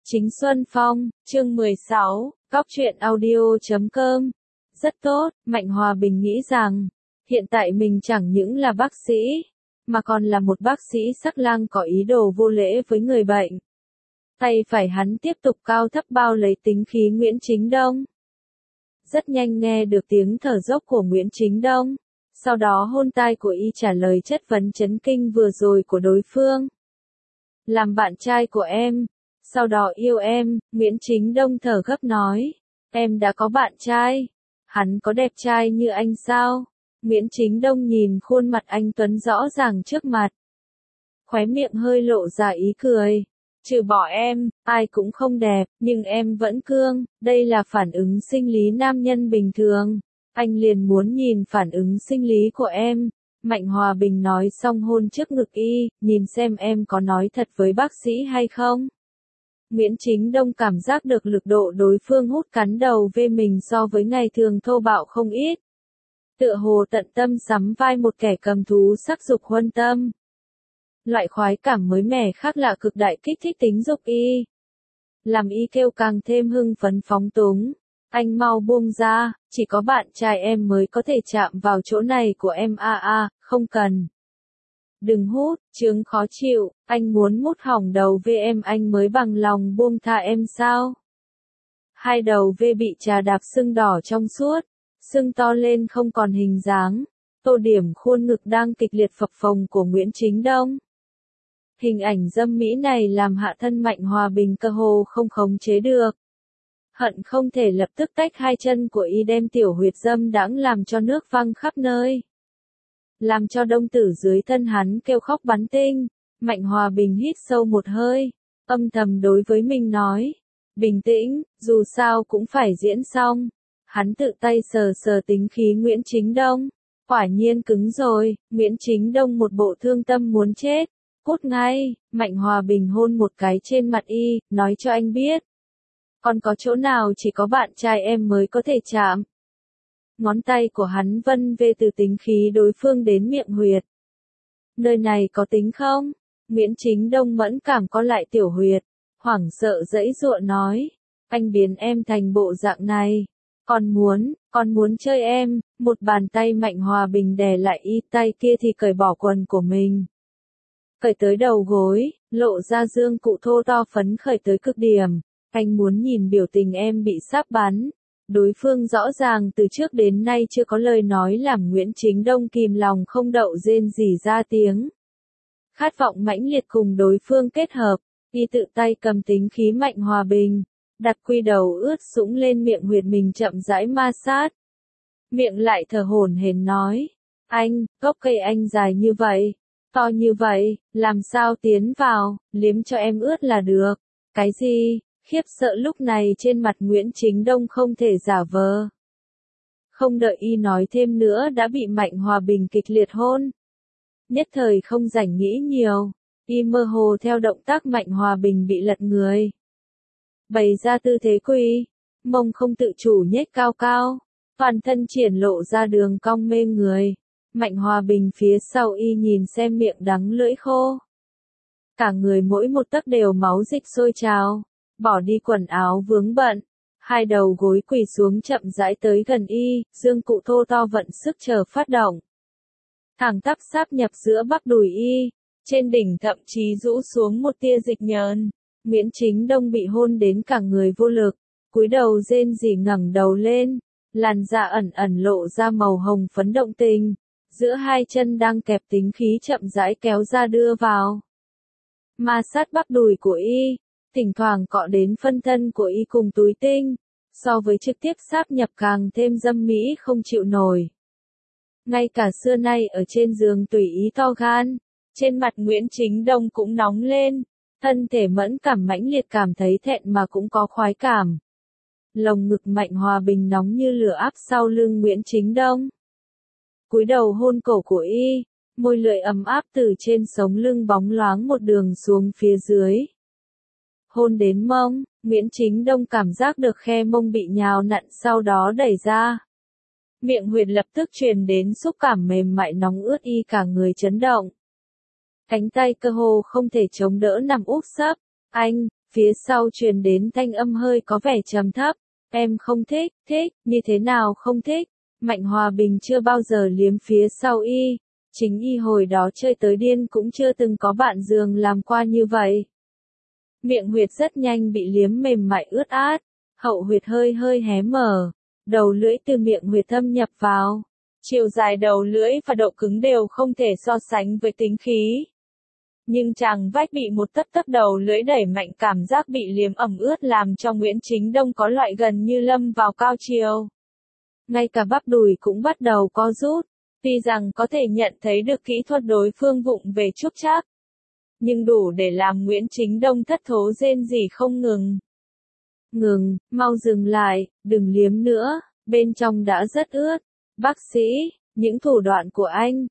Chính Xuân Phong, chương 16, Cóc truyện audio.com. Rất tốt, Mạnh Hòa Bình nghĩ rằng, hiện tại mình chẳng những là bác sĩ, mà còn là một bác sĩ sắc lang có ý đồ vô lễ với người bệnh. Tay phải hắn tiếp tục cao thấp bao lấy tính khí Nguyễn Chính Đông. Rất nhanh nghe được tiếng thở dốc của Nguyễn Chính Đông, sau đó hôn tai của y trả lời chất vấn chấn kinh vừa rồi của đối phương. Làm bạn trai của em, sau đó yêu em, Nguyễn Chính Đông thở gấp nói. Em đã có bạn trai. Hắn có đẹp trai như anh sao? Nguyễn Chính Đông nhìn khuôn mặt anh Tuấn rõ ràng trước mặt. Khóe miệng hơi lộ ra ý cười. Trừ bỏ em, ai cũng không đẹp, nhưng em vẫn cương, đây là phản ứng sinh lý nam nhân bình thường. Anh liền muốn nhìn phản ứng sinh lý của em. Mạnh Hòa Bình nói xong hôn trước ngực y, nhìn xem em có nói thật với bác sĩ hay không. Nguyễn Chính Đông cảm giác được lực độ đối phương hút cắn đầu về mình so với ngày thường thô bạo không ít. Tựa hồ tận tâm sắm vai một kẻ cầm thú sắc dục huân tâm. Loại khoái cảm mới mẻ khác lạ cực đại kích thích tính dục y. Làm y kêu càng thêm hưng phấn phóng túng. Anh mau buông ra, chỉ có bạn trai em mới có thể chạm vào chỗ này của em không cần. Đừng hút, chướng khó chịu, anh muốn mút hỏng đầu về em anh mới bằng lòng buông tha em sao? Hai đầu về bị trà đạp sưng đỏ trong suốt, sưng to lên không còn hình dáng, tô điểm khuôn ngực đang kịch liệt phập phồng của Nguyễn Chính Đông. Hình ảnh dâm mỹ này làm hạ thân Mạnh Hòa Bình cơ hồ không khống chế được. Hận không thể lập tức tách hai chân của y đem tiểu huyệt dâm đãng làm cho nước văng khắp nơi. Làm cho đông tử dưới thân hắn kêu khóc bắn tinh. Mạnh Hòa Bình hít sâu một hơi, âm thầm đối với mình nói. Bình tĩnh, dù sao cũng phải diễn xong. Hắn tự tay sờ sờ tính khí Nguyễn Chính Đông. Quả nhiên cứng rồi, Nguyễn Chính Đông một bộ thương tâm muốn chết. Cút ngay, Mạnh Hòa Bình hôn một cái trên mặt y, nói cho anh biết. Còn có chỗ nào chỉ có bạn trai em mới có thể chạm. Ngón tay của hắn vân về từ tính khí đối phương đến miệng huyệt. Nơi này có tính không? Nguyễn Chính Đông mẫn cảm có lại tiểu huyệt. Hoảng sợ giãy giụa nói. Anh biến em thành bộ dạng này. Còn muốn chơi em. Một bàn tay Mạnh Hòa Bình đè lại y, tay kia thì cởi bỏ quần của mình. Cởi tới đầu gối, lộ ra dương cụ thô to phấn khởi tới cực điểm. Anh muốn nhìn biểu tình em bị sáp bắn. Đối phương rõ ràng từ trước đến nay chưa có lời nói làm Nguyễn Chính Đông kìm lòng không đậu rên rỉ ra tiếng. Khát vọng mãnh liệt cùng đối phương kết hợp, y tự tay cầm tính khí Mạnh Hòa Bình, đặt quy đầu ướt sũng lên miệng huyệt mình chậm rãi ma sát. Miệng lại thở hổn hển nói, anh, gốc cây anh dài như vậy, to như vậy, làm sao tiến vào, liếm cho em ướt là được. Cái gì? Khiếp sợ lúc này trên mặt Nguyễn Chính Đông không thể giả vờ. Không đợi y nói thêm nữa đã bị Mạnh Hòa Bình kịch liệt hôn. Nhất thời không rảnh nghĩ nhiều, y mơ hồ theo động tác Mạnh Hòa Bình bị lật người. Bày ra tư thế quỳ, mông không tự chủ nhếch cao cao, toàn thân triển lộ ra đường cong mê người. Mạnh Hòa Bình phía sau y nhìn xem miệng đắng lưỡi khô. Cả người mỗi một tấc đều máu dịch sôi trào. Bỏ đi quần áo vướng bận, hai đầu gối quỳ xuống chậm rãi tới gần y, dương cụ thô to vận sức chờ phát động. Thẳng tắp sáp nhập giữa bắp đùi y, trên đỉnh thậm chí rũ xuống một tia dịch nhờn. Nguyễn Chính Đông bị hôn đến cả người vô lực, cúi đầu rên rỉ ngẩng đầu lên, làn da ẩn ẩn lộ ra màu hồng phấn động tình, giữa hai chân đang kẹp tính khí chậm rãi kéo ra đưa vào. Ma sát bắp đùi của y. Thỉnh thoảng cọ đến phân thân của y cùng túi tinh, so với trực tiếp sáp nhập càng thêm dâm mỹ không chịu nổi. Ngay cả xưa nay ở trên giường tùy ý to gan, trên mặt Nguyễn Chính Đông cũng nóng lên, thân thể mẫn cảm mãnh liệt cảm thấy thẹn mà cũng có khoái cảm. Lồng ngực Mạnh Hòa Bình nóng như lửa áp sau lưng Nguyễn Chính Đông. Cúi đầu hôn cổ của y, môi lưỡi ấm áp từ trên sống lưng bóng loáng một đường xuống phía dưới. Hôn đến mông, Nguyễn Chính Đông cảm giác được khe mông bị nhào nặn sau đó đẩy ra. Miệng huyệt lập tức truyền đến xúc cảm mềm mại nóng ướt y cả người chấn động. Cánh tay cơ hồ không thể chống đỡ nằm úp sấp. Anh, Phía sau truyền đến thanh âm hơi có vẻ trầm thấp. Em không thích, như thế nào không thích? Mạnh Hòa Bình chưa bao giờ liếm phía sau y. Chính y hồi đó chơi tới điên cũng chưa từng có bạn giường làm qua như vậy. Miệng huyệt rất nhanh bị liếm mềm mại ướt át. Hậu huyệt hơi hơi hé mở. Đầu lưỡi từ miệng huyệt thâm nhập vào. Chiều dài đầu lưỡi và độ cứng đều không thể so sánh với tính khí. Nhưng chàng vách bị một tấc đầu lưỡi đẩy mạnh, cảm giác bị liếm ẩm ướt làm cho Nguyễn Chính Đông có loại gần như lâm vào cao chiều. Ngay cả bắp đùi cũng bắt đầu co rút. Tuy rằng có thể nhận thấy được kỹ thuật đối phương vụng về chút chắc, nhưng đủ để làm Nguyễn Chính Đông thất thố rên rỉ không ngừng. Ngừng, mau dừng lại, đừng liếm nữa, bên trong đã rất ướt. Bác sĩ, những thủ đoạn của anh,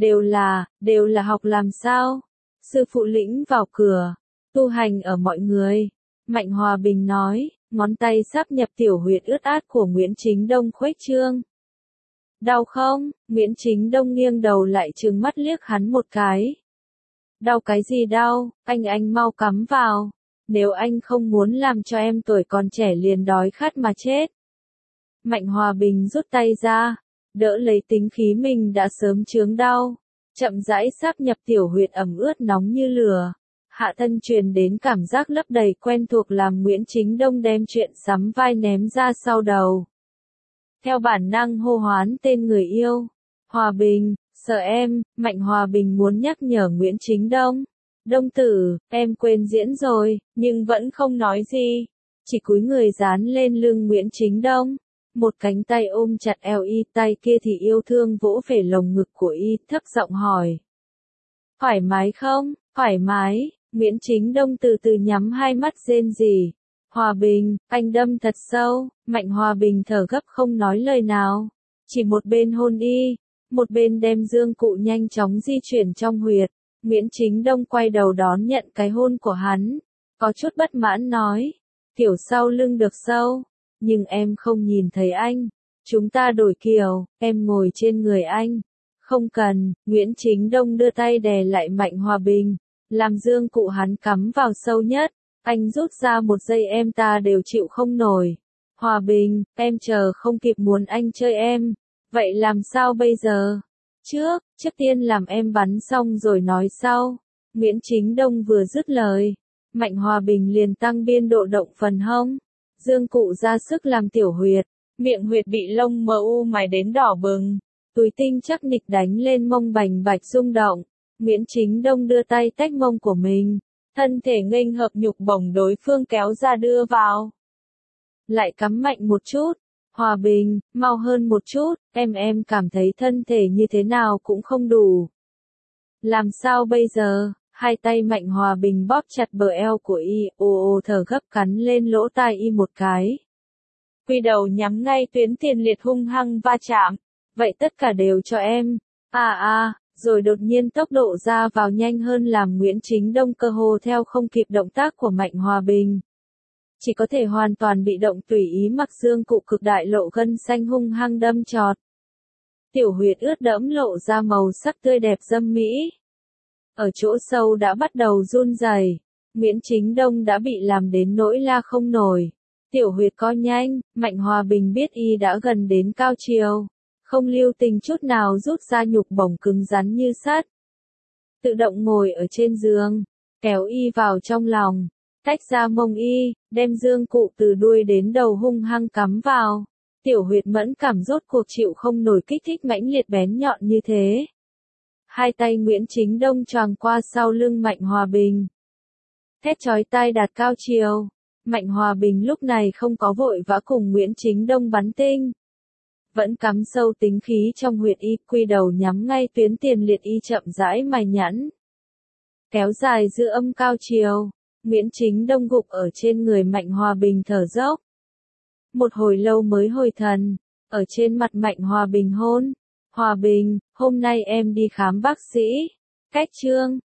đều là học làm sao? Sư phụ lĩnh vào cửa, tu hành ở mọi người. Mạnh Hòa Bình nói, ngón tay sáp nhập tiểu huyệt ướt át của Nguyễn Chính Đông khuếch trương. Đau không? Nguyễn Chính Đông nghiêng đầu lại trừng mắt liếc hắn một cái. Đau cái gì đau, anh mau cắm vào. Nếu anh không muốn làm cho em tuổi còn trẻ liền đói khát mà chết. Mạnh Hòa Bình rút tay ra, đỡ lấy tính khí mình đã sớm chướng đau. Chậm rãi sáp nhập tiểu huyệt ẩm ướt nóng như lửa. Hạ thân truyền đến cảm giác lấp đầy quen thuộc làm Nguyễn Chính Đông đem chuyện sắm vai ném ra sau đầu. Theo bản năng hô hoán tên người yêu. Hòa Bình, sợ em, Mạnh Hòa Bình muốn nhắc nhở Nguyễn Chính Đông. Đông tử, em quên diễn rồi, nhưng vẫn không nói gì. Chỉ cúi người dán lên lưng Nguyễn Chính Đông. Một cánh tay ôm chặt eo y, tay kia thì yêu thương vỗ về lồng ngực của y, thấp giọng hỏi. Thoải mái không? Thoải mái. Nguyễn Chính Đông từ từ nhắm hai mắt rên rỉ. Hòa Bình, anh đâm thật sâu. Mạnh Hòa Bình thở gấp không nói lời nào. Chỉ một bên hôn y, một bên đem dương cụ nhanh chóng di chuyển trong huyệt. Nguyễn Chính Đông quay đầu đón nhận cái hôn của hắn. Có chút bất mãn nói. Kiểu sau lưng được sâu. Nhưng em không nhìn thấy anh. Chúng ta đổi kiểu, em ngồi trên người anh. Không cần, Nguyễn Chính Đông đưa tay đè lại Mạnh Hòa Bình. Làm dương cụ hắn cắm vào sâu nhất. Anh rút ra một giây em ta đều chịu không nổi. Hòa Bình, em chờ không kịp muốn anh chơi em. Vậy làm sao bây giờ? Trước tiên làm em bắn xong rồi nói sau. Nguyễn Chính Đông vừa dứt lời. Mạnh Hòa Bình liền tăng biên độ động phần hông. Dương cụ ra sức làm tiểu huyệt. Miệng huyệt bị lông mờ u mài đến đỏ bừng. Túi tinh chắc nịch đánh lên mông bành bạch rung động. Nguyễn Chính Đông đưa tay tách mông của mình. Thân thể nghênh hợp nhục bổng đối phương kéo ra đưa vào. Lại cắm mạnh một chút. Hòa Bình, mau hơn một chút, em cảm thấy thân thể như thế nào cũng không đủ. Làm sao bây giờ? Hai tay Mạnh Hòa Bình bóp chặt bờ eo của y, ồ thở gấp cắn lên lỗ tai y một cái. Quy đầu nhắm ngay tuyến tiền liệt hung hăng va chạm. Vậy tất cả đều cho em. Rồi đột nhiên tốc độ ra vào nhanh hơn làm Nguyễn Chính Đông cơ hồ theo không kịp động tác của Mạnh Hòa Bình. Chỉ có thể hoàn toàn bị động tùy ý mặc dương cụ cực đại lộ gân xanh hung hăng đâm chọt. Tiểu huyệt ướt đẫm lộ ra màu sắc tươi đẹp dâm mỹ. Ở chỗ sâu đã bắt đầu run rẩy. Nguyễn Chính Đông đã bị làm đến nỗi la không nổi. Tiểu huyệt co nhanh, Mạnh Hòa Bình biết y đã gần đến cao chiều. Không lưu tình chút nào rút ra nhục bổng cứng rắn như sắt. Tự động ngồi ở trên giường, kéo y vào trong lòng, tách ra mông y, đem dương cụ từ đuôi đến đầu hung hăng cắm vào. Tiểu huyệt mẫn cảm rốt cuộc chịu không nổi kích thích mãnh liệt bén nhọn như thế. Hai tay Nguyễn Chính Đông choàng qua sau lưng Mạnh Hòa Bình. Thét chói tai đạt cao chiều. Mạnh Hòa Bình lúc này không có vội vã cùng Nguyễn Chính Đông bắn tinh. Vẫn cắm sâu tính khí trong huyệt y, quy đầu nhắm ngay tuyến tiền liệt y chậm rãi mài nhẵn. Kéo dài giữ âm cao chiều. Nguyễn Chính Đông gục ở trên người Mạnh Hòa Bình thở dốc. Một hồi lâu mới hồi thần. Ở trên mặt Mạnh Hòa Bình hôn. Hòa Bình, hôm nay em đi khám bác sĩ. Cách chương.